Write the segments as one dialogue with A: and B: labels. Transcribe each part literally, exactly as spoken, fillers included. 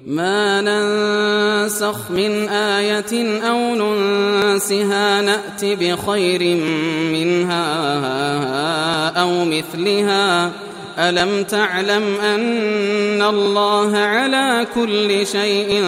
A: ما ننسخ من آية أو ننسها نأت بخير منها أو مثلها ألم تعلم أن الله على كل شيء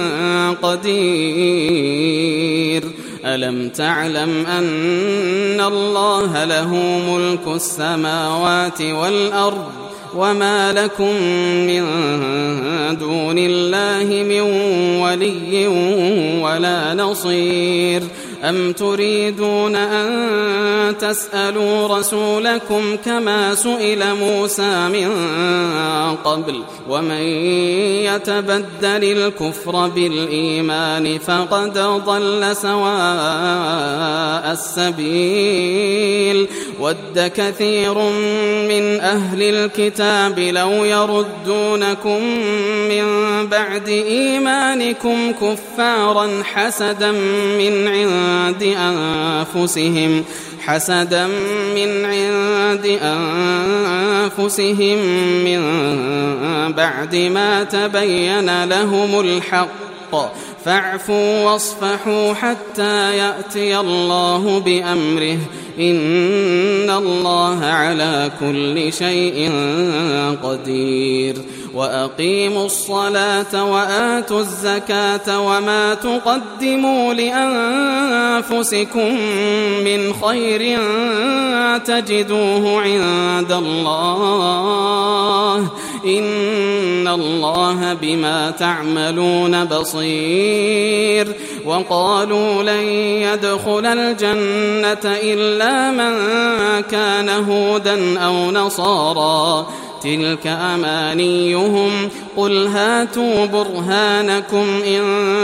A: قدير ألم تعلم أن الله له ملك السماوات والأرض وما لكم من دون الله من ولي ولا نصير أم تريدون أن تسألوا رسولكم كما سئل موسى من قبل ومن يتبدل الكفر بالإيمان فقد ضل سواء السبيل ود كثير من أهل الكتاب لو يردونكم من بعد إيمانكم كفارا حسدا من عند أنفسهم حسدا من عند أنفسهم من بعد ما تبين لهم الحق فاعفوا واصفحوا حتى يأتي الله بأمره إن الله على كل شيء قدير وأقيموا الصلاة وآتوا الزكاة وما تقدموا لأنفسكم من خير تجدوه عند الله إن الله بما تعملون بصير وقالوا لن يدخل الجنة إلا من كان هودا أو نصارى تلك أمانيهم قل هاتوا برهانكم إن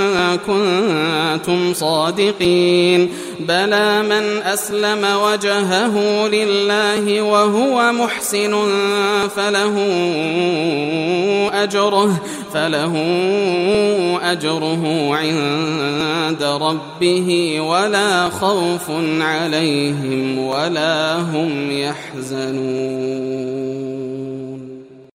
A: كنتم صادقين بلى من أسلم وجهه لله وهو محسن فله أجره فله أجره عند ربه ولا خوف عليهم ولا هم يحزنون.